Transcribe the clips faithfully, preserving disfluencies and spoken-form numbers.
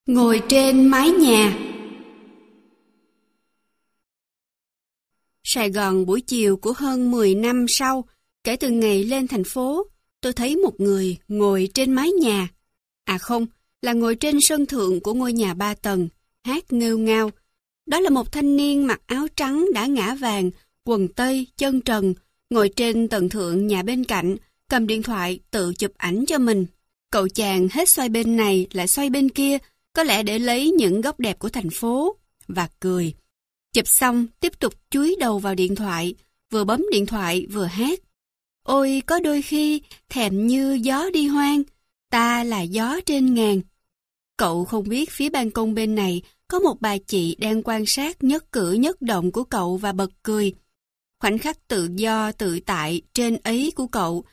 Ngồi trên mái nhà. Sài Gòn buổi chiều của hơn mười năm sau, kể từ ngày lên thành phố, tôi thấy một người ngồi trên mái nhà. À không, là ngồi trên sân thượng của ngôi nhà ba tầng, hát nghêu ngao. Đó là một thanh niên mặc áo trắng đã ngả vàng, quần tây, chân trần, ngồi trên tầng thượng nhà bên cạnh, cầm điện thoại tự chụp ảnh cho mình. Cậu chàng hết xoay bên này lại xoay bên kia, có lẽ để lấy những góc đẹp của thành phố, và cười. Chụp xong, tiếp tục chúi đầu vào điện thoại, vừa bấm điện thoại vừa hát. Ôi có đôi khi thèm như gió đi hoang, ta là gió trên ngàn. Cậu không biết phía ban công bên này có một bà chị đang quan sát nhất cử nhất động của cậu và bật cười. Khoảnh khắc tự do tự tại trên ấy của cậu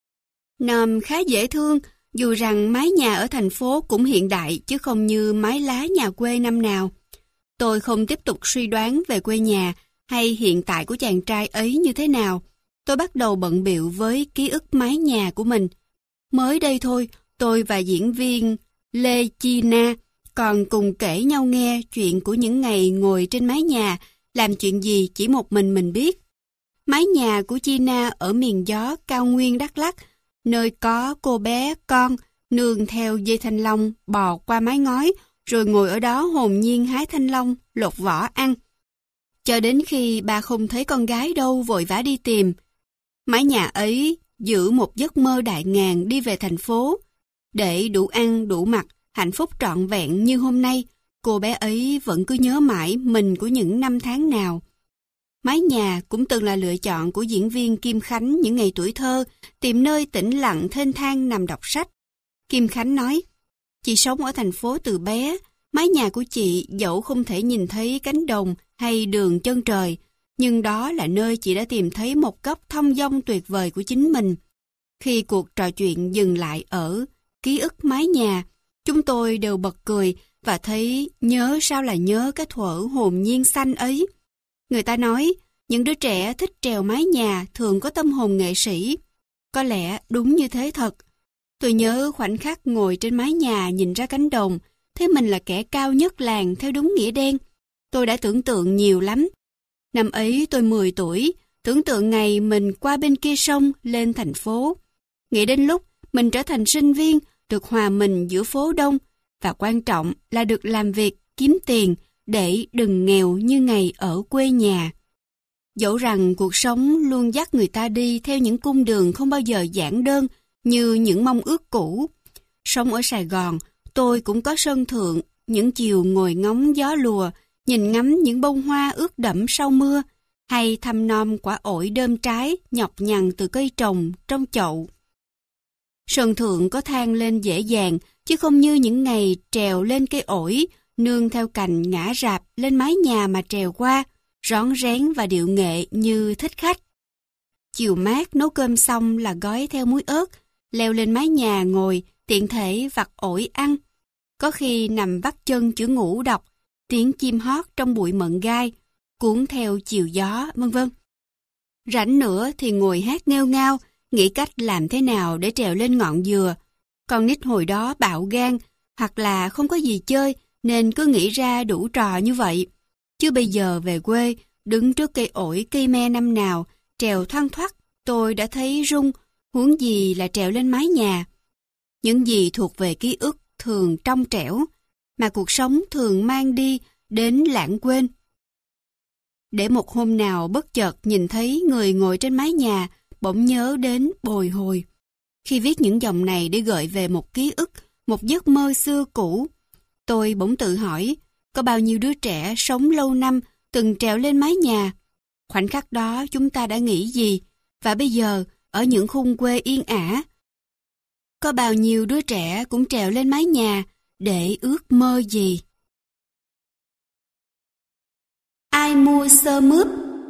nòm khá dễ thương, dù rằng mái nhà ở thành phố cũng hiện đại chứ không như mái lá nhà quê năm nào. Tôi không tiếp tục suy đoán về quê nhà hay hiện tại của chàng trai ấy như thế nào. Tôi bắt đầu bận bịu với ký ức mái nhà của mình. Mới đây thôi, tôi và diễn viên Lê Chi Na còn cùng kể nhau nghe chuyện của những ngày ngồi trên mái nhà, làm chuyện gì chỉ một mình mình biết. Mái nhà của Chi Na ở miền gió cao nguyên Đắk Lắk, nơi có cô bé con nương theo dây thanh long bò qua mái ngói, rồi ngồi ở đó hồn nhiên hái thanh long, lột vỏ ăn. Cho đến khi bà không thấy con gái đâu vội vã đi tìm. Mái nhà ấy giữ một giấc mơ đại ngàn đi về thành phố. Để đủ ăn, đủ mặc, hạnh phúc trọn vẹn như hôm nay, cô bé ấy vẫn cứ nhớ mãi mình của những năm tháng nào. Mái nhà cũng từng là lựa chọn của diễn viên Kim Khánh những ngày tuổi thơ, tìm nơi tĩnh lặng thênh thang nằm đọc sách. Kim Khánh nói, chị sống ở thành phố từ bé, mái nhà của chị dẫu không thể nhìn thấy cánh đồng hay đường chân trời, nhưng đó là nơi chị đã tìm thấy một góc thông dong tuyệt vời của chính mình. Khi cuộc trò chuyện dừng lại ở ký ức mái nhà, chúng tôi đều bật cười và thấy nhớ sao là nhớ cái thuở hồn nhiên xanh ấy. Người ta nói, những đứa trẻ thích trèo mái nhà thường có tâm hồn nghệ sĩ. Có lẽ đúng như thế thật. Tôi nhớ khoảnh khắc ngồi trên mái nhà nhìn ra cánh đồng, thấy mình là kẻ cao nhất làng theo đúng nghĩa đen. Tôi đã tưởng tượng nhiều lắm. Năm ấy tôi mười tuổi, tưởng tượng ngày mình qua bên kia sông lên thành phố. Nghĩ đến lúc mình trở thành sinh viên, được hòa mình giữa phố đông, và quan trọng là được làm việc, kiếm tiền, để đừng nghèo như ngày ở quê nhà. Dẫu rằng cuộc sống luôn dắt người ta đi theo những cung đường không bao giờ giản đơn như những mong ước cũ. Sống ở Sài Gòn, tôi cũng có sân thượng, những chiều ngồi ngóng gió lùa, nhìn ngắm những bông hoa ướt đẫm sau mưa, hay thăm nom quả ổi đơm trái nhọc nhằn từ cây trồng trong chậu. Sân thượng có thang lên dễ dàng, chứ không như những ngày trèo lên cây ổi, nương theo cành ngã rạp lên mái nhà mà trèo qua, rón rén và điệu nghệ như thích khách. Chiều mát nấu cơm xong là gói theo muối ớt, leo lên mái nhà ngồi, tiện thể vặt ổi ăn. Có khi nằm vắt chân chữ ngủ đọc, tiếng chim hót trong bụi mận gai, cuốn theo chiều gió, vân vân. Rảnh nữa thì ngồi hát nghêu ngao, nghĩ cách làm thế nào để trèo lên ngọn dừa. Con nít hồi đó bạo gan, hoặc là không có gì chơi, nên cứ nghĩ ra đủ trò như vậy. Chứ bây giờ về quê, đứng trước cây ổi cây me năm nào, trèo thoăn thoắt, tôi đã thấy run, huống gì là trèo lên mái nhà. Những gì thuộc về ký ức thường trong trẻo, mà cuộc sống thường mang đi đến lãng quên. Để một hôm nào bất chợt nhìn thấy người ngồi trên mái nhà, bỗng nhớ đến bồi hồi. Khi viết những dòng này để gợi về một ký ức, một giấc mơ xưa cũ, tôi bỗng tự hỏi, có bao nhiêu đứa trẻ sống lâu năm từng trèo lên mái nhà? Khoảnh khắc đó chúng ta đã nghĩ gì? Và bây giờ, ở những khung quê yên ả, có bao nhiêu đứa trẻ cũng trèo lên mái nhà để ước mơ gì? Ai mua sơ mướp?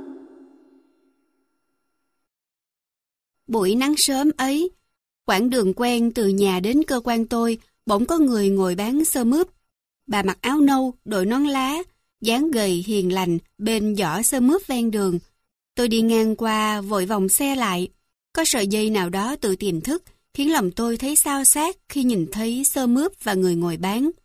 Buổi nắng sớm ấy, quãng đường quen từ nhà đến cơ quan tôi, bỗng có người ngồi bán sơ mướp. Bà mặc áo nâu, đội nón lá, dáng gầy hiền lành bên giỏ sơ mướp ven đường. Tôi đi ngang qua vội vòng xe lại. Có sợi dây nào đó tự tiềm thức khiến lòng tôi thấy xao xát khi nhìn thấy sơ mướp và người ngồi bán.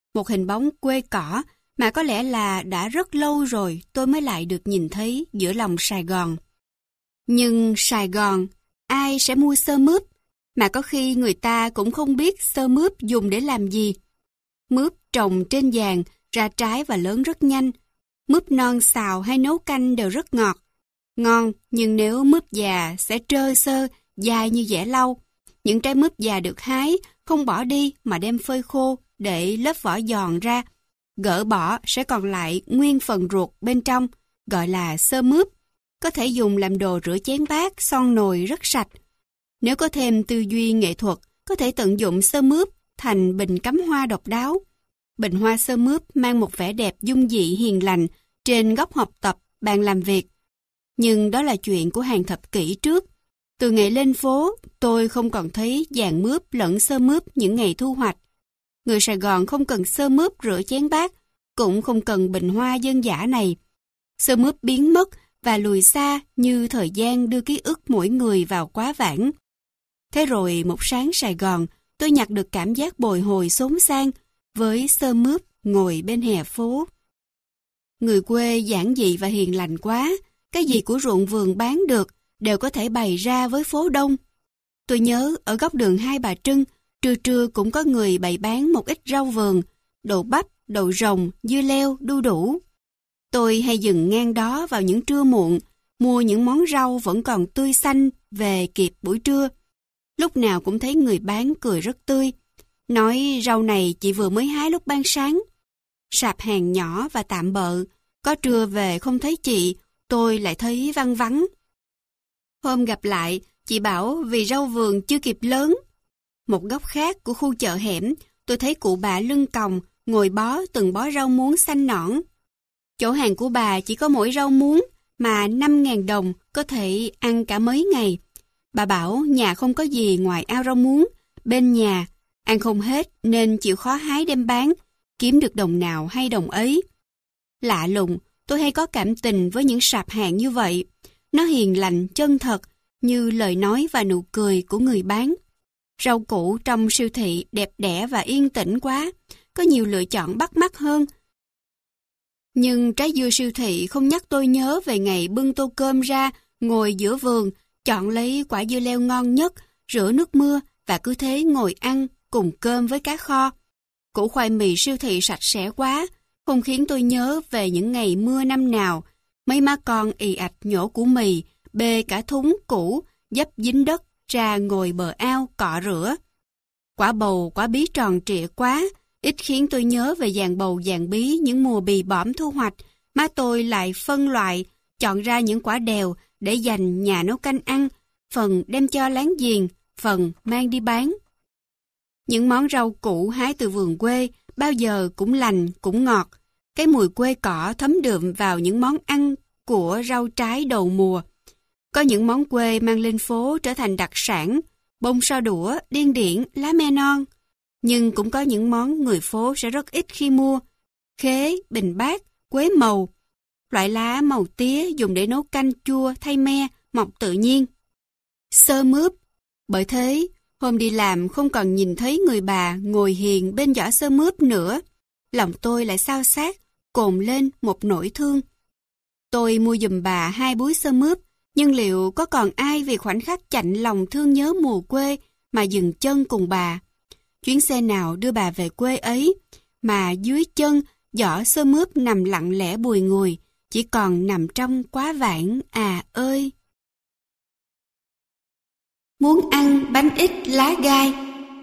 Một hình bóng quê cỏ mà có lẽ là đã rất lâu rồi tôi mới lại được nhìn thấy giữa lòng Sài Gòn. Nhưng Sài Gòn, ai sẽ mua xơ mướp, mà có khi người ta cũng không biết xơ mướp dùng để làm gì. Mướp trồng trên giàn, ra trái và lớn rất nhanh. Mướp non xào hay nấu canh đều rất ngọt. Ngon, nhưng nếu mướp già sẽ trơ xơ, dài như dẻ lau. Những trái mướp già được hái, không bỏ đi mà đem phơi khô để lớp vỏ giòn ra. Gỡ bỏ sẽ còn lại nguyên phần ruột bên trong, gọi là xơ mướp. Có thể dùng làm đồ rửa chén bát, son nồi rất sạch. Nếu có thêm tư duy nghệ thuật, có thể tận dụng xơ mướp thành bình cắm hoa độc đáo. Bình hoa xơ mướp mang một vẻ đẹp dung dị hiền lành trên góc học tập, bàn làm việc. Nhưng đó là chuyện của hàng thập kỷ trước. Từ ngày lên phố, tôi không còn thấy giàn mướp lẫn xơ mướp những ngày thu hoạch. Người Sài Gòn không cần xơ mướp rửa chén bát, cũng không cần bình hoa dân dã này. Xơ mướp biến mất và lùi xa như thời gian đưa ký ức mỗi người vào quá vãng. Thế rồi một sáng Sài Gòn, tôi nhặt được cảm giác bồi hồi xốn sang với xơ mướp ngồi bên hè phố. Người quê giản dị và hiền lành quá, cái gì của ruộng vườn bán được đều có thể bày ra với phố đông. Tôi nhớ ở góc đường Hai Bà Trưng, trưa trưa cũng có người bày bán một ít rau vườn, đậu bắp, đậu rồng, dưa leo, đu đủ. Tôi hay dừng ngang đó vào những trưa muộn, mua những món rau vẫn còn tươi xanh về kịp buổi trưa. Lúc nào cũng thấy người bán cười rất tươi, nói rau này chị vừa mới hái lúc ban sáng. Sạp hàng nhỏ và tạm bợ, có trưa về không thấy chị, tôi lại thấy văng vắng. Hôm gặp lại, chị bảo vì rau vườn chưa kịp lớn. Một góc khác của khu chợ hẻm, tôi thấy cụ bà lưng còng, ngồi bó từng bó rau muống xanh nõn. Chỗ hàng của bà chỉ có mỗi rau muống, mà năm ngàn đồng có thể ăn cả mấy ngày. Bà bảo nhà không có gì ngoài ao rau muống, bên nhà, ăn không hết nên chịu khó hái đem bán, kiếm được đồng nào hay đồng ấy. Lạ lùng, tôi hay có cảm tình với những sạp hàng như vậy. Nó hiền lành, chân thật, như lời nói và nụ cười của người bán. Rau củ trong siêu thị đẹp đẽ và yên tĩnh quá, có nhiều lựa chọn bắt mắt hơn. Nhưng trái dưa siêu thị không nhắc tôi nhớ về ngày bưng tô cơm ra, ngồi giữa vườn, chọn lấy quả dưa leo ngon nhất, rửa nước mưa và cứ thế ngồi ăn cùng cơm với cá kho. Củ khoai mì siêu thị sạch sẽ quá, không khiến tôi nhớ về những ngày mưa năm nào. Mấy má con ì ạch nhổ củ mì, bê cả thúng củ, dấp dính đất ra ngồi bờ ao cọ rửa. Quả bầu, quả bí tròn trịa quá, ít khiến tôi nhớ về dàn bầu dàn bí những mùa bì bõm thu hoạch. Má tôi lại phân loại, chọn ra những quả đèo để dành nhà nấu canh ăn, phần đem cho láng giềng, phần mang đi bán. Những món rau củ hái từ vườn quê bao giờ cũng lành, cũng ngọt. Cái mùi quê cỏ thấm đượm vào những món ăn của rau trái đầu mùa. Có những món quê mang lên phố trở thành đặc sản, bông so đũa, điên điển, lá me non. Nhưng cũng có những món người phố sẽ rất ít khi mua. Khế, bình bát, quế màu. Loại lá màu tía dùng để nấu canh chua thay me, mọc tự nhiên. Xơ mướp. Bởi thế, hôm đi làm không còn nhìn thấy người bà ngồi hiền bên giỏ xơ mướp nữa. Lòng tôi lại xao xát, cồn lên một nỗi thương. Tôi mua giùm bà hai búi xơ mướp, nhưng liệu có còn ai vì khoảnh khắc chạnh lòng thương nhớ mùa quê mà dừng chân cùng bà? Chuyến xe nào đưa bà về quê ấy, mà dưới chân giỏ xơ mướp nằm lặng lẽ bùi ngùi, chỉ còn nằm trong quá vãng à ơi. Muốn ăn bánh ít lá gai.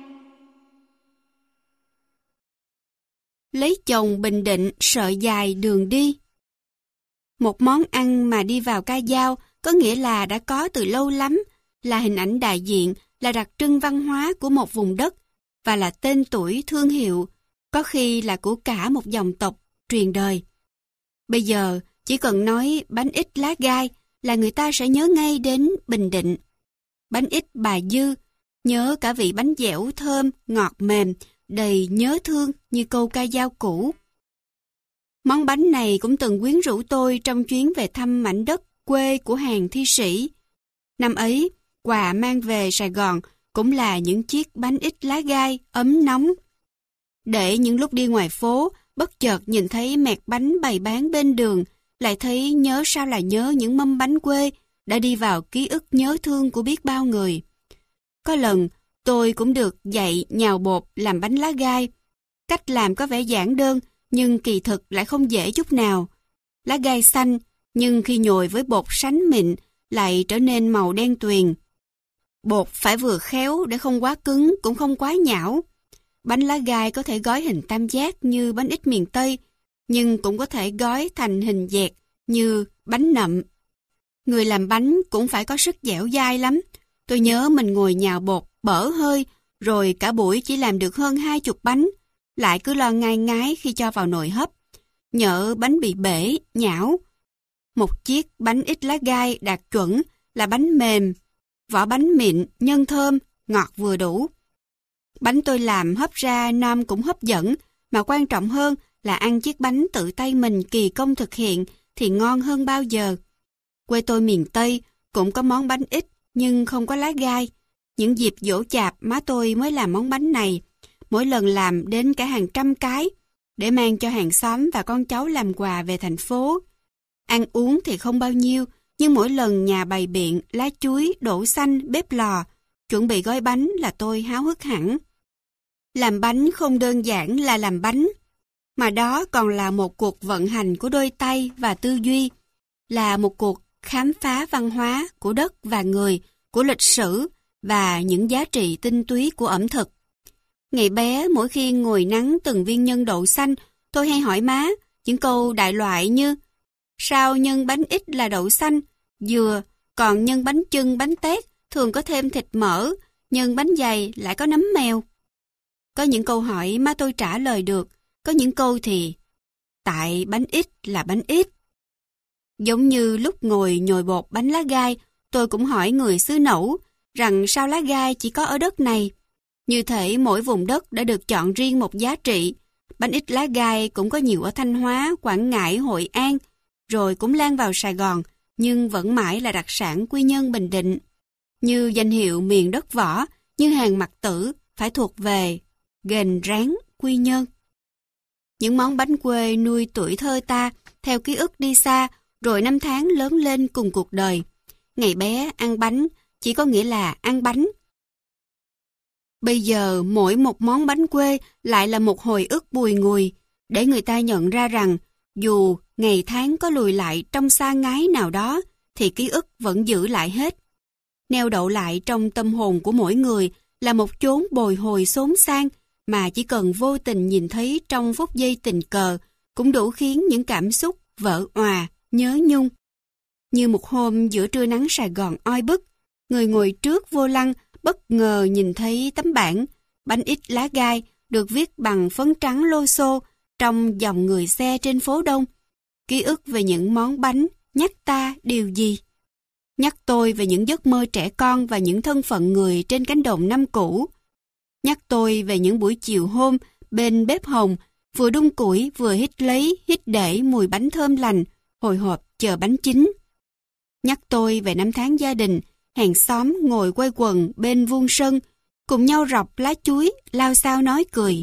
Lấy chồng Bình Định sợ dài đường đi. Một món ăn mà đi vào ca dao có nghĩa là đã có từ lâu lắm, là hình ảnh đại diện, là đặc trưng văn hóa của một vùng đất và là tên tuổi thương hiệu, có khi là của cả một dòng tộc truyền đời. Bây giờ chỉ cần nói bánh ít lá gai là người ta sẽ nhớ ngay đến Bình Định. Bánh ít Bà Dư, nhớ cả vị bánh dẻo thơm, ngọt mềm, đầy nhớ thương như câu ca dao cũ. Món bánh này cũng từng quyến rũ tôi trong chuyến về thăm mảnh đất quê của hàng thi sĩ. Năm ấy, quà mang về Sài Gòn cũng là những chiếc bánh ít lá gai ấm nóng. Để những lúc đi ngoài phố, bất chợt nhìn thấy mẹt bánh bày bán bên đường, lại thấy nhớ sao là nhớ những mâm bánh quê đã đi vào ký ức nhớ thương của biết bao người. Có lần, tôi cũng được dạy nhào bột làm bánh lá gai. Cách làm có vẻ giản đơn, nhưng kỳ thực lại không dễ chút nào. Lá gai xanh, nhưng khi nhồi với bột sánh mịn, lại trở nên màu đen tuyền. Bột phải vừa khéo để không quá cứng, cũng không quá nhão. Bánh lá gai có thể gói hình tam giác như bánh ít miền Tây, nhưng cũng có thể gói thành hình dẹt như bánh nậm. Người làm bánh cũng phải có sức dẻo dai lắm. Tôi nhớ mình ngồi nhào bột, bở hơi, rồi cả buổi chỉ làm được hơn hai chục bánh, lại cứ lo ngai ngái khi cho vào nồi hấp. Nhỡ bánh bị bể, nhão. Một chiếc bánh ít lá gai đạt chuẩn là bánh mềm, vỏ bánh mịn, nhân thơm, ngọt vừa đủ. Bánh tôi làm hấp ra non cũng hấp dẫn, mà quan trọng hơn là ăn chiếc bánh tự tay mình kỳ công thực hiện thì ngon hơn bao giờ. Quê tôi miền Tây cũng có món bánh ít nhưng không có lá gai. Những dịp giỗ chạp má tôi mới làm món bánh này, mỗi lần làm đến cả hàng trăm cái, để mang cho hàng xóm và con cháu làm quà về thành phố. Ăn uống thì không bao nhiêu, nhưng mỗi lần nhà bày biện, lá chuối, đỗ xanh, bếp lò, chuẩn bị gói bánh là tôi háo hức hẳn. Làm bánh không đơn giản là làm bánh, mà đó còn là một cuộc vận hành của đôi tay và tư duy, là một cuộc khám phá văn hóa của đất và người, của lịch sử và những giá trị tinh túy của ẩm thực. Ngày bé, mỗi khi ngồi nắng từng viên nhân đậu xanh, tôi hay hỏi má những câu đại loại như: sao nhân bánh ít là đậu xanh, dừa, còn nhân bánh chưng, bánh tét thường có thêm thịt mỡ, nhân bánh dày lại có nấm mèo? Có những câu hỏi má tôi trả lời được, có những câu thì tại bánh ít là bánh ít. Giống như lúc ngồi nhồi bột bánh lá gai, tôi cũng hỏi người xứ Nẫu rằng sao lá gai chỉ có ở đất này. Như thể mỗi vùng đất đã được chọn riêng một giá trị. Bánh ít lá gai cũng có nhiều ở Thanh Hóa, Quảng Ngãi, Hội An, rồi cũng lan vào Sài Gòn, nhưng vẫn mãi là đặc sản Quy Nhơn, Bình Định. Như danh hiệu miền đất võ, như hàng mặc tử phải thuộc về Ghềnh Ráng, Quy Nhơn. Những món bánh quê nuôi tuổi thơ ta, theo ký ức đi xa, rồi năm tháng lớn lên cùng cuộc đời. Ngày bé ăn bánh chỉ có nghĩa là ăn bánh. Bây giờ mỗi một món bánh quê lại là một hồi ức bùi ngùi, để người ta nhận ra rằng dù ngày tháng có lùi lại trong xa ngái nào đó, thì ký ức vẫn giữ lại hết. Neo đậu lại trong tâm hồn của mỗi người là một chốn bồi hồi xốn sang, mà chỉ cần vô tình nhìn thấy trong phút giây tình cờ cũng đủ khiến những cảm xúc vỡ òa, nhớ nhung. Như một hôm giữa trưa nắng Sài Gòn oi bức, người ngồi trước vô lăng bất ngờ nhìn thấy tấm bảng bánh ít lá gai được viết bằng phấn trắng lô xô trong dòng người xe trên phố đông. Ký ức về những món bánh nhắc ta điều gì? Nhắc tôi về những giấc mơ trẻ con và những thân phận người trên cánh đồng năm cũ. Nhắc tôi về những buổi chiều hôm bên bếp hồng, vừa đun củi vừa hít lấy hít để mùi bánh thơm lành, hồi hộp chờ bánh chín. Nhắc tôi về năm tháng gia đình, hàng xóm ngồi quây quần bên vuông sân, cùng nhau rọc lá chuối, lao xao nói cười.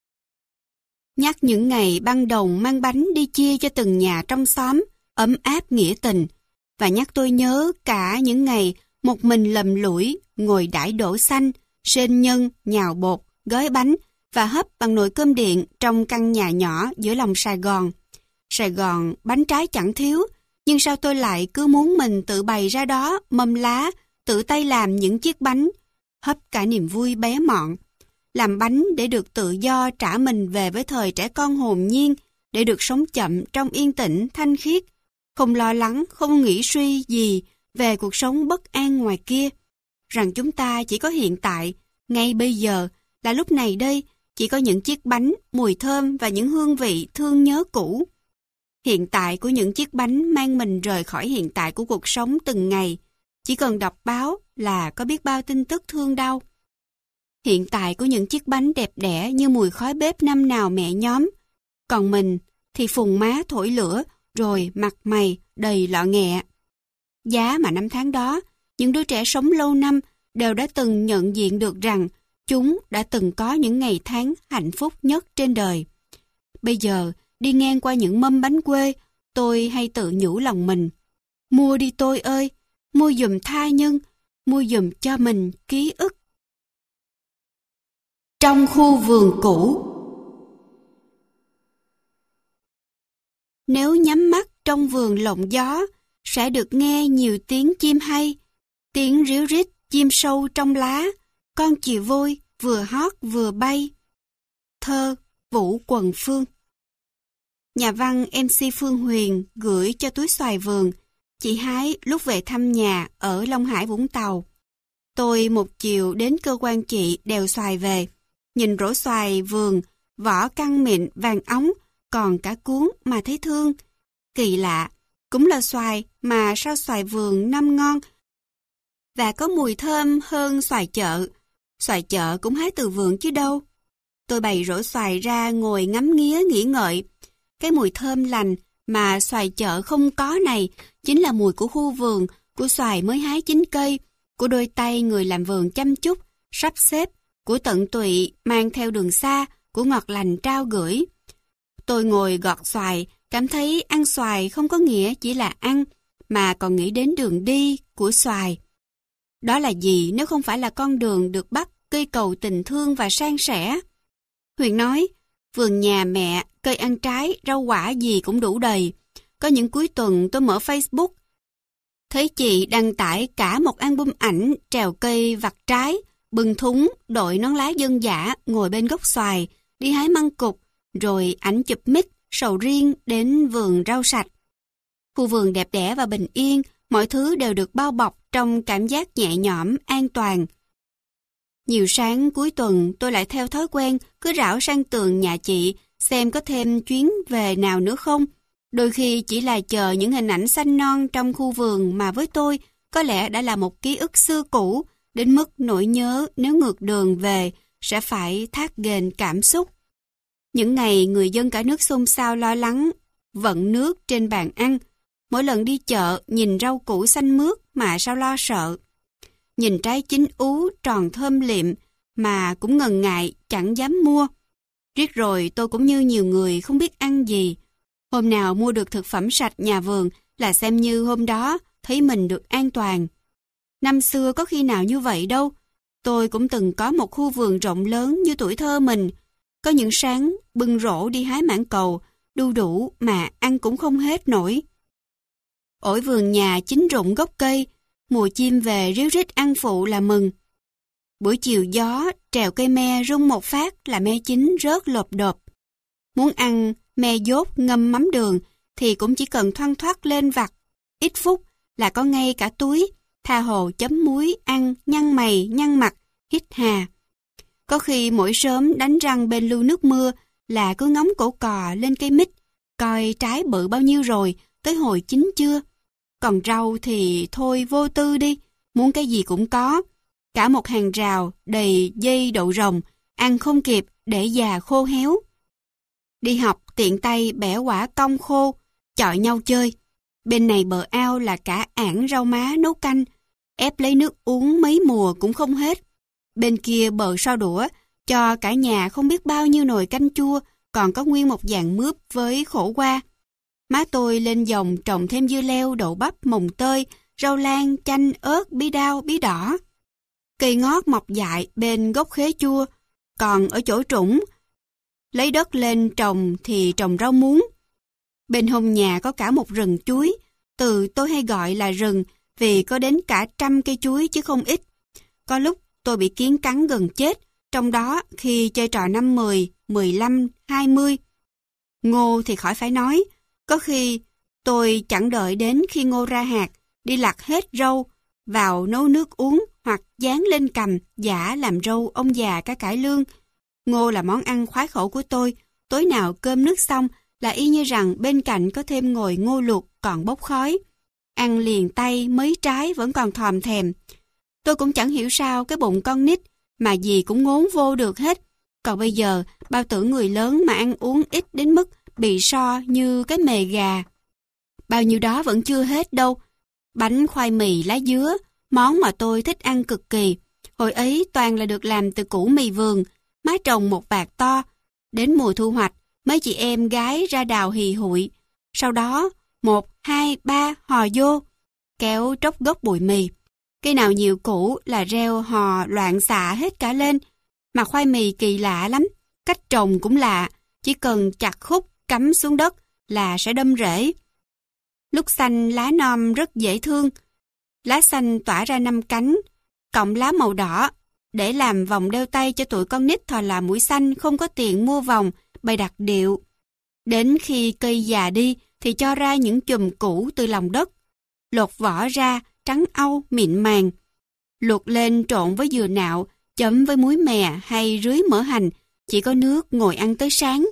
Nhắc những ngày băng đồng mang bánh đi chia cho từng nhà trong xóm, ấm áp nghĩa tình. Và nhắc tôi nhớ cả những ngày một mình lầm lũi, ngồi đãi đỗ xanh, sên nhân, nhào bột, gói bánh và hấp bằng nồi cơm điện trong căn nhà nhỏ giữa lòng Sài Gòn. Sài Gòn bánh trái chẳng thiếu, nhưng sao tôi lại cứ muốn mình tự bày ra đó mâm lá, tự tay làm những chiếc bánh, hấp cả niềm vui bé mọn. Làm bánh để được tự do trả mình về với thời trẻ con hồn nhiên, để được sống chậm trong yên tĩnh, thanh khiết, không lo lắng, không nghĩ suy gì về cuộc sống bất an ngoài kia. Rằng chúng ta chỉ có hiện tại, ngay bây giờ, là lúc này đây, chỉ có những chiếc bánh, mùi thơm và những hương vị thương nhớ cũ. Hiện tại của những chiếc bánh mang mình rời khỏi hiện tại của cuộc sống từng ngày. Chỉ cần đọc báo là có biết bao tin tức thương đau. Hiện tại của những chiếc bánh đẹp đẽ như mùi khói bếp năm nào mẹ nhóm. Còn mình thì phùng má thổi lửa, rồi mặt mày đầy lọ nghẹ. Giá mà năm tháng đó, những đứa trẻ sống lâu năm đều đã từng nhận diện được rằng Chúng đã từng có những ngày tháng hạnh phúc nhất trên đời. Bây giờ, đi ngang qua những mâm bánh quê, tôi hay tự nhủ lòng mình. Mua đi tôi ơi, mua giùm tha nhân, mua giùm cho mình ký ức. Trong khu vườn cũ. Nếu nhắm mắt trong vườn lộng gió, sẽ được nghe nhiều tiếng chim hay, tiếng ríu rít chim sâu trong lá, con chì vôi vừa hót vừa bay. Thơ Vũ Quần Phương. Nhà văn em xê Phương Huyền gửi cho túi xoài vườn, chị hái lúc về thăm nhà ở Long Hải Vũng Tàu. Tôi một chiều đến cơ quan chị đèo xoài về, nhìn rổ xoài vườn, vỏ căng mịn vàng óng, còn cả cuống mà thấy thương. Kỳ lạ, cũng là xoài mà sao xoài vườn năm ngon và có mùi thơm hơn xoài chợ. Xoài chợ cũng hái từ vườn chứ đâu. Tôi bày rổ xoài ra ngồi ngắm nghía nghĩ ngợi. Cái mùi thơm lành mà xoài chợ không có này chính là mùi của khu vườn, của xoài mới hái chín cây, của đôi tay người làm vườn chăm chút, sắp xếp, của tận tụy mang theo đường xa, của ngọt lành trao gửi. Tôi ngồi gọt xoài, cảm thấy ăn xoài không có nghĩa chỉ là ăn, mà còn nghĩ đến đường đi của xoài. Đó là gì nếu không phải là con đường được bắt cây cầu tình thương và san sẻ? Huyền nói, vườn nhà mẹ, cây ăn trái, rau quả gì cũng đủ đầy. Có những cuối tuần tôi mở Facebook, thấy chị đăng tải cả một album ảnh trèo cây vặt trái, bưng thúng, đội nón lá dân dã, ngồi bên gốc xoài, đi hái măng cụt, rồi ảnh chụp mít, sầu riêng đến vườn rau sạch. Khu vườn đẹp đẽ và bình yên, mọi thứ đều được bao bọc trong cảm giác nhẹ nhõm, an toàn. Nhiều sáng cuối tuần tôi lại theo thói quen cứ rảo sang tường nhà chị xem có thêm chuyến về nào nữa không. Đôi khi chỉ là chờ những hình ảnh xanh non trong khu vườn mà với tôi có lẽ đã là một ký ức xưa cũ, đến mức nỗi nhớ nếu ngược đường về sẽ phải thác ghềnh cảm xúc. Những ngày người dân cả nước xôn xao lo lắng, vận nước trên bàn ăn. Mỗi lần đi chợ nhìn rau củ xanh mướt mà sao lo sợ. Nhìn trái chín ú tròn thơm liệm mà cũng ngần ngại chẳng dám mua. Riết rồi tôi cũng như nhiều người không biết ăn gì. Hôm nào mua được thực phẩm sạch nhà vườn là xem như hôm đó thấy mình được an toàn. Năm xưa có khi nào như vậy đâu. Tôi cũng từng có một khu vườn rộng lớn như tuổi thơ mình. Có những sáng bưng rổ đi hái mãng cầu, đu đủ mà ăn cũng không hết nổi. Ổi vườn nhà chín rụng gốc cây, mùa chim về ríu rít ăn phụ là mừng. Buổi chiều gió trèo cây me rung một phát là me chín rớt lộp độp. Muốn ăn me dốt ngâm mắm đường thì cũng chỉ cần thoăn thoắt lên vặt. Ít phút là có ngay cả túi, tha hồ chấm muối ăn nhăn mày nhăn mặt, hít hà. Có khi mỗi sớm đánh răng bên lu nước mưa là cứ ngóng cổ cò lên cây mít, coi trái bự bao nhiêu rồi, tới hồi chín chưa. Còn rau thì thôi vô tư đi, muốn cái gì cũng có. Cả một hàng rào đầy dây đậu rồng, ăn không kịp để già khô héo. Đi học tiện tay bẻ quả cong khô, chọi nhau chơi. Bên này bờ ao là cả ảng rau má nấu canh, ép lấy nước uống mấy mùa cũng không hết. Bên kia bờ so đũa, cho cả nhà không biết bao nhiêu nồi canh chua, còn có nguyên một dàn mướp với khổ qua. Má tôi lên dòng trồng thêm dưa leo, đậu bắp, mồng tơi, rau lan, chanh, ớt, bí đao, bí đỏ. Cây ngót mọc dại bên gốc khế chua, còn ở chỗ trũng, lấy đất lên trồng thì trồng rau muống. Bên hông nhà có cả một rừng chuối, từ tôi hay gọi là rừng vì có đến cả trăm cây chuối chứ không ít. Có lúc tôi bị kiến cắn gần chết, trong đó khi chơi trò năm mười, mười lăm, hai mươi. Ngô thì khỏi phải nói, có khi tôi chẳng đợi đến khi ngô ra hạt, đi lặt hết râu, vào nấu nước uống hoặc dán lên cằm giả làm râu ông già cá cải lương. Ngô là món ăn khoái khẩu của tôi, tối nào cơm nước xong là y như rằng bên cạnh có thêm ngồi ngô luộc còn bốc khói. Ăn liền tay mấy trái vẫn còn thòm thèm. Tôi cũng chẳng hiểu sao cái bụng con nít mà gì cũng ngốn vô được hết. Còn bây giờ, bao tử người lớn mà ăn uống ít đến mức bị so như cái mề gà. Bao nhiêu đó vẫn chưa hết đâu. Bánh khoai mì lá dứa, món mà tôi thích ăn cực kỳ. Hồi ấy toàn là được làm từ củ mì vườn, mái trồng một vạt to. Đến mùa thu hoạch, mấy chị em gái ra đào hì hụi. Sau đó, một, hai, ba hò vô, kéo tróc gốc bụi mì. Cây nào nhiều củ là reo hò loạn xạ hết cả lên. Mà khoai mì kỳ lạ lắm, cách trồng cũng lạ, chỉ cần chặt khúc cắm xuống đất là sẽ đâm rễ. Lúc xanh lá non rất dễ thương, lá xanh tỏa ra năm cánh, cọng lá màu đỏ, để làm vòng đeo tay cho tụi con nít thò là mũi xanh không có tiền mua vòng, bày đặt điệu. Đến khi cây già đi thì cho ra những chùm củ từ lòng đất, lột vỏ ra trắng au mịn màng, luộc lên trộn với dừa nạo, chấm với muối mè hay rưới mỡ hành, chỉ có nước ngồi ăn tới sáng.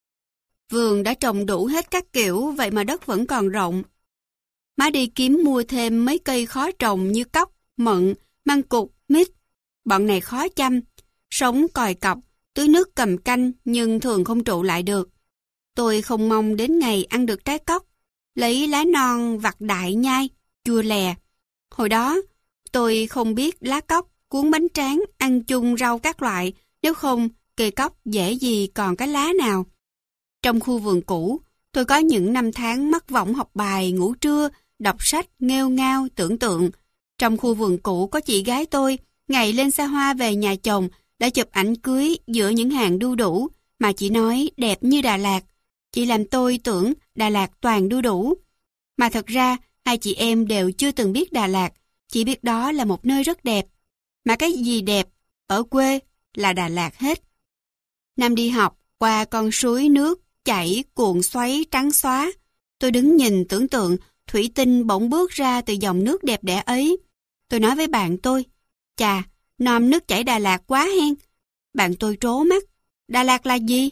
Vườn đã trồng đủ hết các kiểu, vậy mà đất vẫn còn rộng. Má đi kiếm mua thêm mấy cây khó trồng như cóc, mận, măng cụt, mít. Bọn này khó chăm, sống còi cọc, tưới nước cầm canh nhưng thường không trụ lại được. Tôi không mong đến ngày ăn được trái cóc, lấy lá non vặt đại nhai, chua lè. Hồi đó, tôi không biết lá cóc cuốn bánh tráng ăn chung rau các loại, nếu không cây cóc dễ gì còn cái lá nào. Trong khu vườn cũ, tôi có những năm tháng mắc võng học bài, ngủ trưa, đọc sách, nghêu ngao, tưởng tượng. Trong khu vườn cũ có chị gái tôi, ngày lên xa hoa về nhà chồng, đã chụp ảnh cưới giữa những hàng đu đủ, mà chị nói đẹp như Đà Lạt. Chị làm tôi tưởng Đà Lạt toàn đu đủ. Mà thật ra, hai chị em đều chưa từng biết Đà Lạt, chỉ biết đó là một nơi rất đẹp. Mà cái gì đẹp, ở quê là Đà Lạt hết. Năm đi học, qua con suối nước, chảy, cuộn xoáy, trắng xóa. Tôi đứng nhìn tưởng tượng, thủy tinh bỗng bước ra từ dòng nước đẹp đẽ ấy. Tôi nói với bạn tôi, chà, nom nước chảy Đà Lạt quá hen. Bạn tôi trố mắt, Đà Lạt là gì?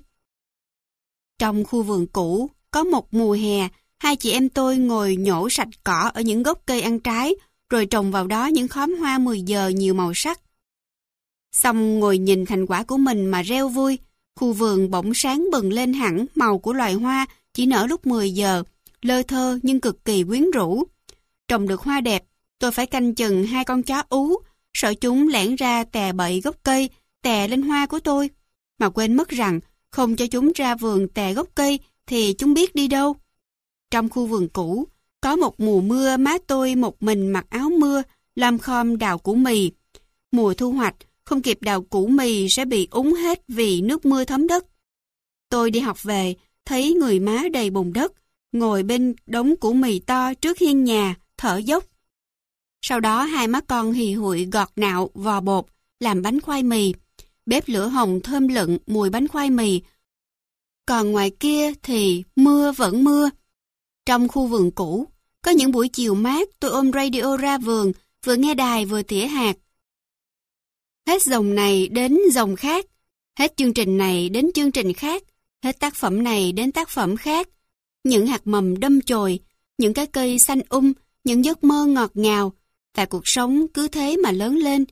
Trong khu vườn cũ, có một mùa hè, hai chị em tôi ngồi nhổ sạch cỏ ở những gốc cây ăn trái, rồi trồng vào đó những khóm hoa mười giờ nhiều màu sắc. Xong ngồi nhìn thành quả của mình mà reo vui, khu vườn bỗng sáng bừng lên hẳn màu của loài hoa chỉ nở lúc mười giờ, lơ thơ nhưng cực kỳ quyến rũ. Trồng được hoa đẹp, tôi phải canh chừng hai con chó ú, sợ chúng lẻn ra tè bậy gốc cây, tè lên hoa của tôi. Mà quên mất rằng, không cho chúng ra vườn tè gốc cây thì chúng biết đi đâu. Trong khu vườn cũ, có một mùa mưa má tôi một mình mặc áo mưa, lom khom đào củ mì. Mùa thu hoạch, không kịp đào củ mì sẽ bị úng hết vì nước mưa thấm đất. Tôi đi học về, thấy người má đầy bùn đất, ngồi bên đống củ mì to trước hiên nhà, thở dốc. Sau đó hai má con hì hụi gọt nạo, vò bột, làm bánh khoai mì. Bếp lửa hồng thơm lựng mùi bánh khoai mì. Còn ngoài kia thì mưa vẫn mưa. Trong khu vườn cũ, có những buổi chiều mát tôi ôm radio ra vườn, vừa nghe đài vừa tỉa hạt. Hết dòng này đến dòng khác, hết chương trình này đến chương trình khác, hết tác phẩm này đến tác phẩm khác. Những hạt mầm đâm chồi, những cái cây xanh um, những giấc mơ ngọt ngào, và cuộc sống cứ thế mà lớn lên.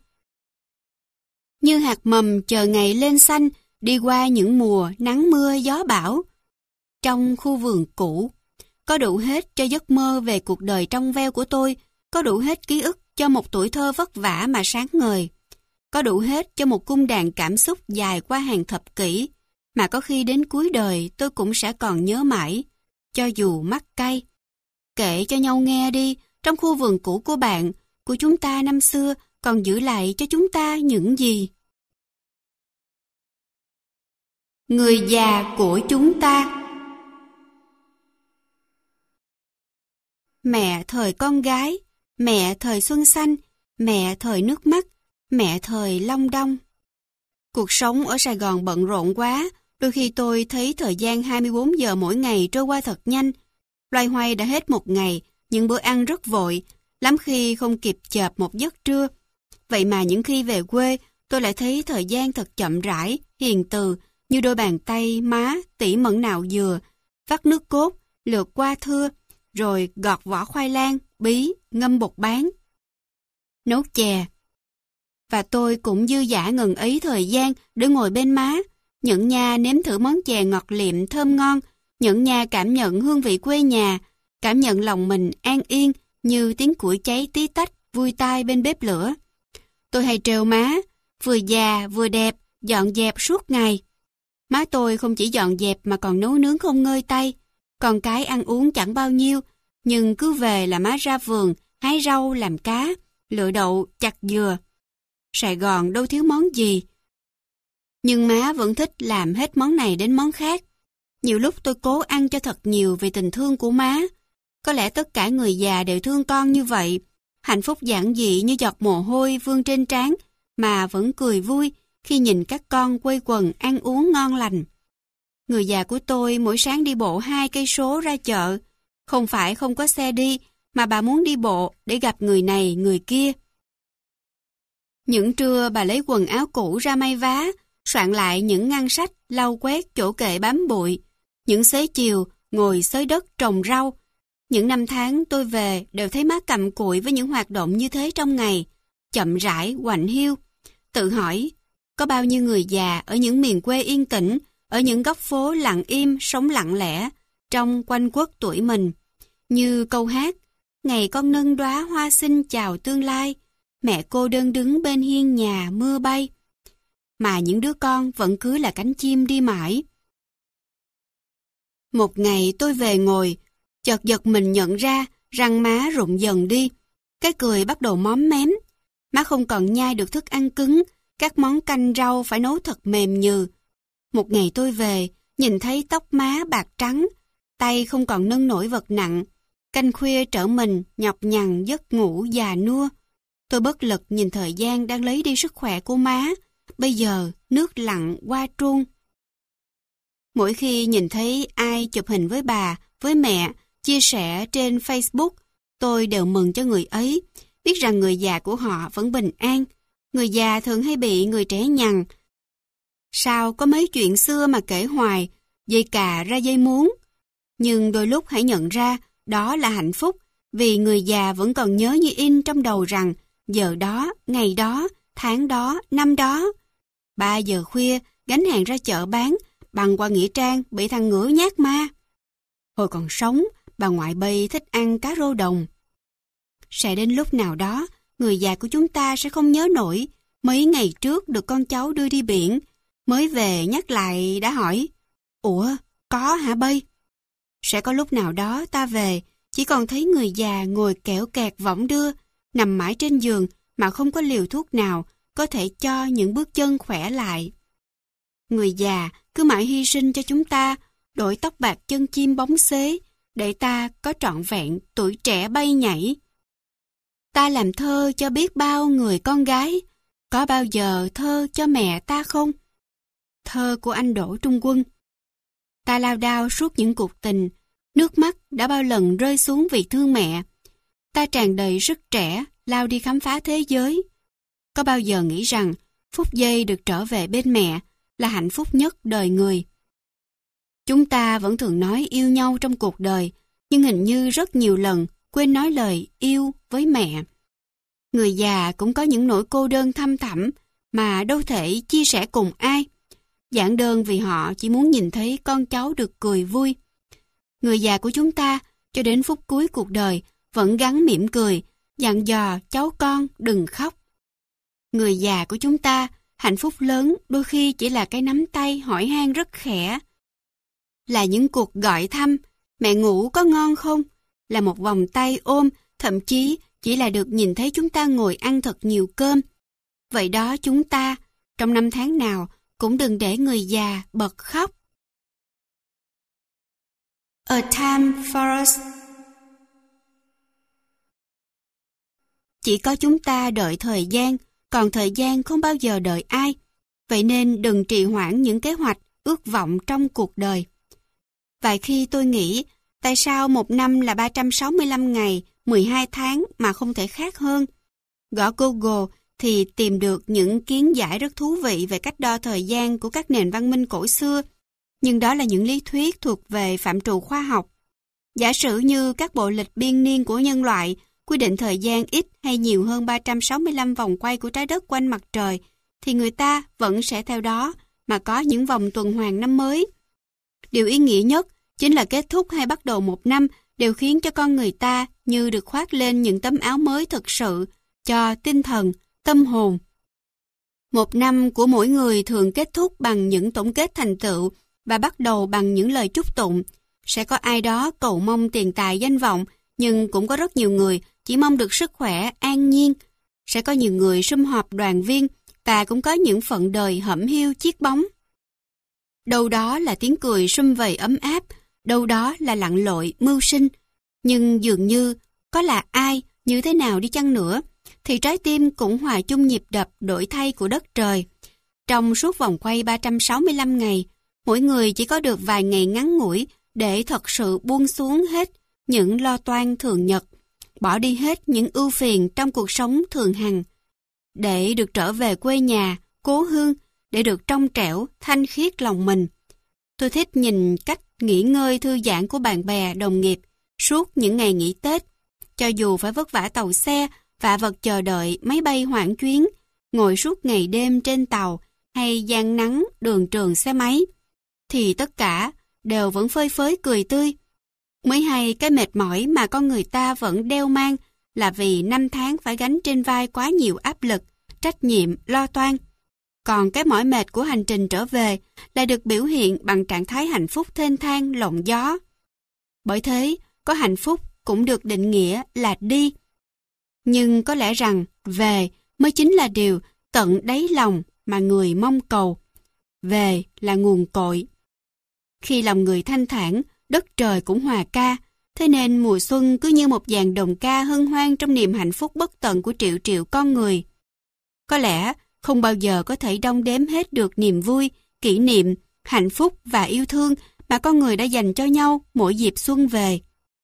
Như hạt mầm chờ ngày lên xanh, đi qua những mùa nắng mưa gió bão. Trong khu vườn cũ, có đủ hết cho giấc mơ về cuộc đời trong veo của tôi, có đủ hết ký ức cho một tuổi thơ vất vả mà sáng ngời, có đủ hết cho một cung đàn cảm xúc dài qua hàng thập kỷ, mà có khi đến cuối đời tôi cũng sẽ còn nhớ mãi, cho dù mắc cay. Kể cho nhau nghe đi, trong khu vườn cũ của bạn, của chúng ta năm xưa, còn giữ lại cho chúng ta những gì? Người già của chúng ta. Mẹ thời con gái, mẹ thời xuân xanh, mẹ thời nước mắt, mẹ thời long đong. Cuộc sống ở Sài Gòn bận rộn quá, đôi khi tôi thấy thời gian hai mươi bốn giờ mỗi ngày trôi qua thật nhanh. Loay hoay đã hết một ngày, những bữa ăn rất vội, lắm khi không kịp chợp một giấc trưa. Vậy mà những khi về quê, tôi lại thấy thời gian thật chậm rãi, hiền từ, như đôi bàn tay, má, tỉ mẩn nào dừa, vắt nước cốt, lượt qua thưa, rồi gọt vỏ khoai lang, bí, ngâm bột bán, nấu chè. Và tôi cũng dư dả ngần ấy thời gian để ngồi bên má, nhẫn nha nếm thử món chè ngọt liệm thơm ngon, nhẫn nha cảm nhận hương vị quê nhà, cảm nhận lòng mình an yên như tiếng củi cháy tí tách vui tai bên bếp lửa. Tôi hay trêu má, vừa già vừa đẹp, dọn dẹp suốt ngày. Má tôi không chỉ dọn dẹp mà còn nấu nướng không ngơi tay. Con cái ăn uống chẳng bao nhiêu, nhưng cứ về là má ra vườn, hái rau, làm cá, lựa đậu, chặt dừa. Sài Gòn đâu thiếu món gì. Nhưng má vẫn thích làm hết món này đến món khác. Nhiều lúc tôi cố ăn cho thật nhiều vì tình thương của má. Có lẽ tất cả người già đều thương con như vậy. Hạnh phúc giản dị như giọt mồ hôi vương trên trán mà vẫn cười vui khi nhìn các con quây quần ăn uống ngon lành. Người già của tôi mỗi sáng đi bộ hai cây số ra chợ. Không phải không có xe đi, mà bà muốn đi bộ để gặp người này, người kia. Những trưa bà lấy quần áo cũ ra may vá, soạn lại những ngăn sách, lau quét chỗ kệ bám bụi. Những xế chiều ngồi xới đất trồng rau. Những năm tháng tôi về đều thấy má cặm cụi với những hoạt động như thế trong ngày, chậm rãi, quạnh hiu. Tự hỏi, có bao nhiêu người già ở những miền quê yên tĩnh, ở những góc phố lặng im, sống lặng lẽ, trong quanh quất tuổi mình. Như câu hát, ngày con nâng đóa hoa xinh chào tương lai, mẹ cô đơn đứng bên hiên nhà mưa bay. Mà những đứa con vẫn cứ là cánh chim đi mãi. Một ngày tôi về ngồi, chợt giật mình nhận ra răng má rụng dần đi. Cái cười bắt đầu móm mém. Má không còn nhai được thức ăn cứng, các món canh rau phải nấu thật mềm nhừ. Một ngày tôi về, nhìn thấy tóc má bạc trắng, tay không còn nâng nổi vật nặng. Canh khuya trở mình, nhọc nhằn giấc ngủ già nua. Tôi bất lực nhìn thời gian đang lấy đi sức khỏe của má. Bây giờ, nước lặng qua truông. Mỗi khi nhìn thấy ai chụp hình với bà, với mẹ, chia sẻ trên Facebook, tôi đều mừng cho người ấy, biết rằng người già của họ vẫn bình an. Người già thường hay bị người trẻ nhằn. Sao có mấy chuyện xưa mà kể hoài, dây cà ra dây muốn. Nhưng đôi lúc hãy nhận ra đó là hạnh phúc, vì người già vẫn còn nhớ như in trong đầu rằng giờ đó, ngày đó, tháng đó, năm đó. Ba giờ khuya, gánh hàng ra chợ bán, băng qua nghĩa trang bị thằng ngửa nhát ma. Hồi còn sống, bà ngoại Bây thích ăn cá rô đồng. Sẽ đến lúc nào đó, người già của chúng ta sẽ không nhớ nổi mấy ngày trước được con cháu đưa đi biển, mới về nhắc lại đã hỏi, ủa, có hả Bây? Sẽ có lúc nào đó ta về, chỉ còn thấy người già ngồi kẽo kẹt võng đưa, nằm mãi trên giường mà không có liều thuốc nào có thể cho những bước chân khỏe lại. Người già cứ mãi hy sinh cho chúng ta, đổi tóc bạc chân chim bóng xế, để ta có trọn vẹn tuổi trẻ bay nhảy. Ta làm thơ cho biết bao người con gái, có bao giờ thơ cho mẹ ta không? Thơ của anh Đỗ Trung Quân. Ta lao đao suốt những cuộc tình, nước mắt đã bao lần rơi xuống vì thương mẹ. Ta tràn đầy sức trẻ, lao đi khám phá thế giới. Có bao giờ nghĩ rằng phút giây được trở về bên mẹ là hạnh phúc nhất đời người. Chúng ta vẫn thường nói yêu nhau trong cuộc đời, nhưng hình như rất nhiều lần quên nói lời yêu với mẹ. Người già cũng có những nỗi cô đơn thăm thẳm mà đâu thể chia sẻ cùng ai. Giản đơn vì họ chỉ muốn nhìn thấy con cháu được cười vui. Người già của chúng ta cho đến phút cuối cuộc đời vẫn gắng mỉm cười, dặn dò cháu con đừng khóc. Người già của chúng ta, hạnh phúc lớn đôi khi chỉ là cái nắm tay hỏi han rất khẽ. Là những cuộc gọi thăm, mẹ ngủ có ngon không? Là một vòng tay ôm, thậm chí chỉ là được nhìn thấy chúng ta ngồi ăn thật nhiều cơm. Vậy đó chúng ta, trong năm tháng nào, cũng đừng để người già bật khóc. A time for us. Chỉ có chúng ta đợi thời gian, còn thời gian không bao giờ đợi ai. Vậy nên đừng trì hoãn những kế hoạch, ước vọng trong cuộc đời. Vài khi tôi nghĩ, tại sao một năm là ba trăm sáu mươi lăm ngày, mười hai tháng mà không thể khác hơn? Gõ Google thì tìm được những kiến giải rất thú vị về cách đo thời gian của các nền văn minh cổ xưa. Nhưng đó là những lý thuyết thuộc về phạm trù khoa học. Giả sử như các bộ lịch biên niên của nhân loại quy định thời gian ít hay nhiều hơn ba trăm sáu mươi lăm vòng quay của trái đất quanh mặt trời, thì người ta vẫn sẽ theo đó mà có những vòng tuần hoàn năm mới. Điều ý nghĩa nhất chính là kết thúc hay bắt đầu một năm đều khiến cho con người ta như được khoác lên những tấm áo mới thực sự cho tinh thần, tâm hồn. Một năm của mỗi người thường kết thúc bằng những tổng kết thành tựu và bắt đầu bằng những lời chúc tụng. Sẽ có ai đó cầu mong tiền tài danh vọng, nhưng cũng có rất nhiều người chỉ mong được sức khỏe, an nhiên. Sẽ có nhiều người sum họp đoàn viên và cũng có những phận đời hẩm hiu chiếc bóng. Đâu đó là tiếng cười sum vầy ấm áp, đâu đó là lặn lội, mưu sinh. Nhưng dường như có là ai, như thế nào đi chăng nữa, thì trái tim cũng hòa chung nhịp đập đổi thay của đất trời. Trong suốt vòng quay ba trăm sáu mươi lăm ngày, mỗi người chỉ có được vài ngày ngắn ngủi để thật sự buông xuống hết những lo toan thường nhật, bỏ đi hết những ưu phiền trong cuộc sống thường hằng, để được trở về quê nhà, cố hương, để được trong trẻo, thanh khiết lòng mình. Tôi thích nhìn cách nghỉ ngơi thư giãn của bạn bè, đồng nghiệp suốt những ngày nghỉ Tết. Cho dù phải vất vả tàu xe, vạ vật chờ đợi máy bay hoãn chuyến, ngồi suốt ngày đêm trên tàu hay gian nắng đường trường xe máy, thì tất cả đều vẫn phơi phới cười tươi. Mới hay cái mệt mỏi mà con người ta vẫn đeo mang là vì năm tháng phải gánh trên vai quá nhiều áp lực, trách nhiệm, lo toan. Còn cái mỏi mệt của hành trình trở về lại được biểu hiện bằng trạng thái hạnh phúc thênh thang lộng gió. Bởi thế, có hạnh phúc cũng được định nghĩa là đi. Nhưng có lẽ rằng về mới chính là điều tận đáy lòng mà người mong cầu. Về là nguồn cội. Khi lòng người thanh thản, đất trời cũng hòa ca, thế nên mùa xuân cứ như một dàn đồng ca hân hoan trong niềm hạnh phúc bất tận của triệu triệu con người. Có lẽ không bao giờ có thể đong đếm hết được niềm vui, kỷ niệm, hạnh phúc và yêu thương mà con người đã dành cho nhau mỗi dịp xuân về.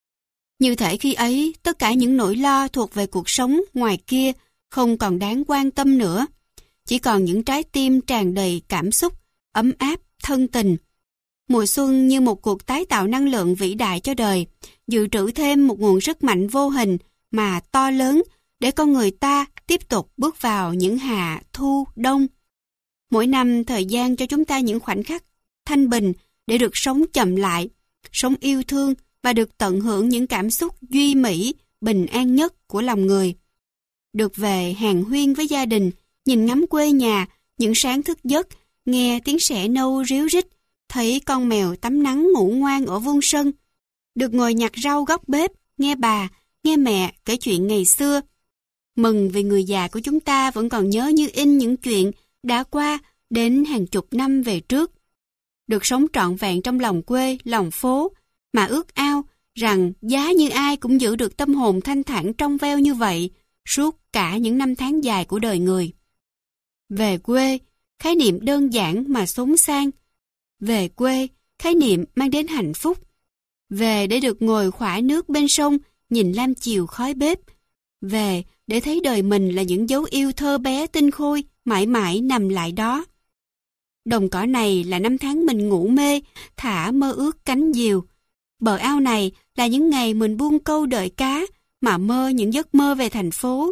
Như thể khi ấy, tất cả những nỗi lo thuộc về cuộc sống ngoài kia không còn đáng quan tâm nữa. Chỉ còn những trái tim tràn đầy cảm xúc, ấm áp, thân tình. Mùa xuân như một cuộc tái tạo năng lượng vĩ đại cho đời, dự trữ thêm một nguồn sức mạnh vô hình mà to lớn để con người ta tiếp tục bước vào những hạ, thu, đông. Mỗi năm thời gian cho chúng ta những khoảnh khắc thanh bình để được sống chậm lại, sống yêu thương và được tận hưởng những cảm xúc duy mỹ, bình an nhất của lòng người. Được về hàn huyên với gia đình, nhìn ngắm quê nhà, những sáng thức giấc, nghe tiếng sẻ nâu ríu rít, thấy con mèo tắm nắng ngủ ngoan ở vuông sân. Được ngồi nhặt rau góc bếp, nghe bà, nghe mẹ kể chuyện ngày xưa. Mừng vì người già của chúng ta vẫn còn nhớ như in những chuyện đã qua đến hàng chục năm về trước. Được sống trọn vẹn trong lòng quê, lòng phố, mà ước ao rằng giá như ai cũng giữ được tâm hồn thanh thản trong veo như vậy suốt cả những năm tháng dài của đời người. Về quê, khái niệm đơn giản mà sống sang. Về quê, khái niệm mang đến hạnh phúc. Về để được ngồi khỏa nước bên sông, nhìn lam chiều khói bếp. Về để thấy đời mình là những dấu yêu thơ bé tinh khôi, mãi mãi nằm lại đó. Đồng cỏ này là năm tháng mình ngủ mê, thả mơ ước cánh diều. Bờ ao này là những ngày mình buông câu đợi cá, mà mơ những giấc mơ về thành phố.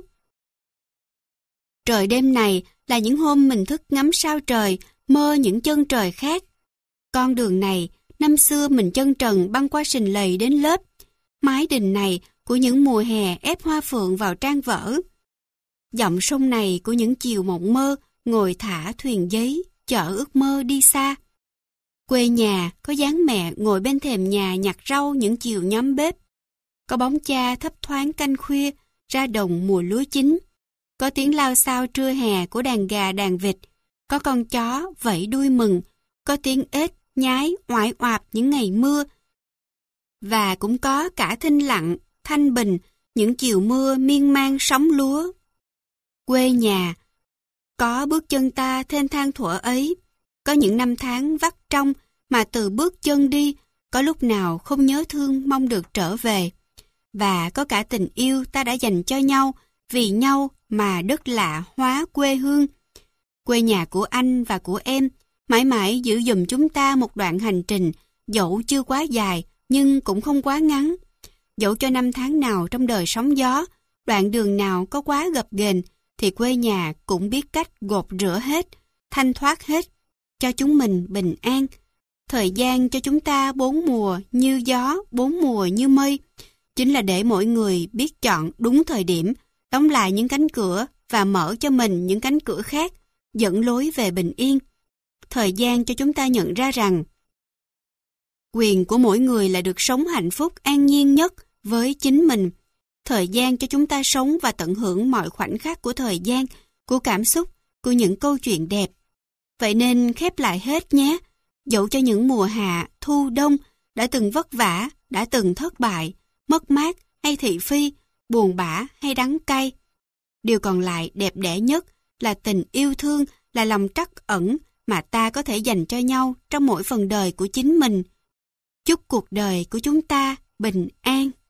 Trời đêm này là những hôm mình thức ngắm sao trời, mơ những chân trời khác. Con đường này, năm xưa mình chân trần băng qua sình lầy đến lớp. Mái đình này của những mùa hè ép hoa phượng vào trang vở. Dòng sông này của những chiều mộng mơ, ngồi thả thuyền giấy, chở ước mơ đi xa. Quê nhà có dáng mẹ ngồi bên thềm nhà nhặt rau những chiều nhóm bếp. Có bóng cha thấp thoáng canh khuya, ra đồng mùa lúa chín. Có tiếng lao xao trưa hè của đàn gà đàn vịt. Có con chó vẫy đuôi mừng. Có tiếng ếch nhái oải oạp những ngày mưa. Và cũng có cả thinh lặng, thanh bình, những chiều mưa miên man sóng lúa. Quê nhà, có bước chân ta thênh thang thuở ấy. Có những năm tháng vắt trong mà từ bước chân đi, có lúc nào không nhớ thương mong được trở về. Và có cả tình yêu ta đã dành cho nhau, vì nhau mà đất lạ hóa quê hương. Quê nhà của anh và của em mãi mãi giữ giùm chúng ta một đoạn hành trình, dẫu chưa quá dài nhưng cũng không quá ngắn. Dẫu cho năm tháng nào trong đời sóng gió, đoạn đường nào có quá gập ghềnh, thì quê nhà cũng biết cách gột rửa hết, thanh thoát hết, cho chúng mình bình an. Thời gian cho chúng ta bốn mùa như gió, bốn mùa như mây, chính là để mỗi người biết chọn đúng thời điểm, đóng lại những cánh cửa và mở cho mình những cánh cửa khác, dẫn lối về bình yên. Thời gian cho chúng ta nhận ra rằng quyền của mỗi người là được sống hạnh phúc an nhiên nhất với chính mình. Thời gian cho chúng ta sống và tận hưởng mọi khoảnh khắc của thời gian, của cảm xúc, của những câu chuyện đẹp. Vậy nên khép lại hết nhé. Dẫu cho những mùa hạ, thu, đông đã từng vất vả, đã từng thất bại, mất mát hay thị phi, buồn bã hay đắng cay. Điều còn lại đẹp đẽ nhất là tình yêu thương, là lòng trắc ẩn mà ta có thể dành cho nhau trong mỗi phần đời của chính mình. Chúc cuộc đời của chúng ta bình an.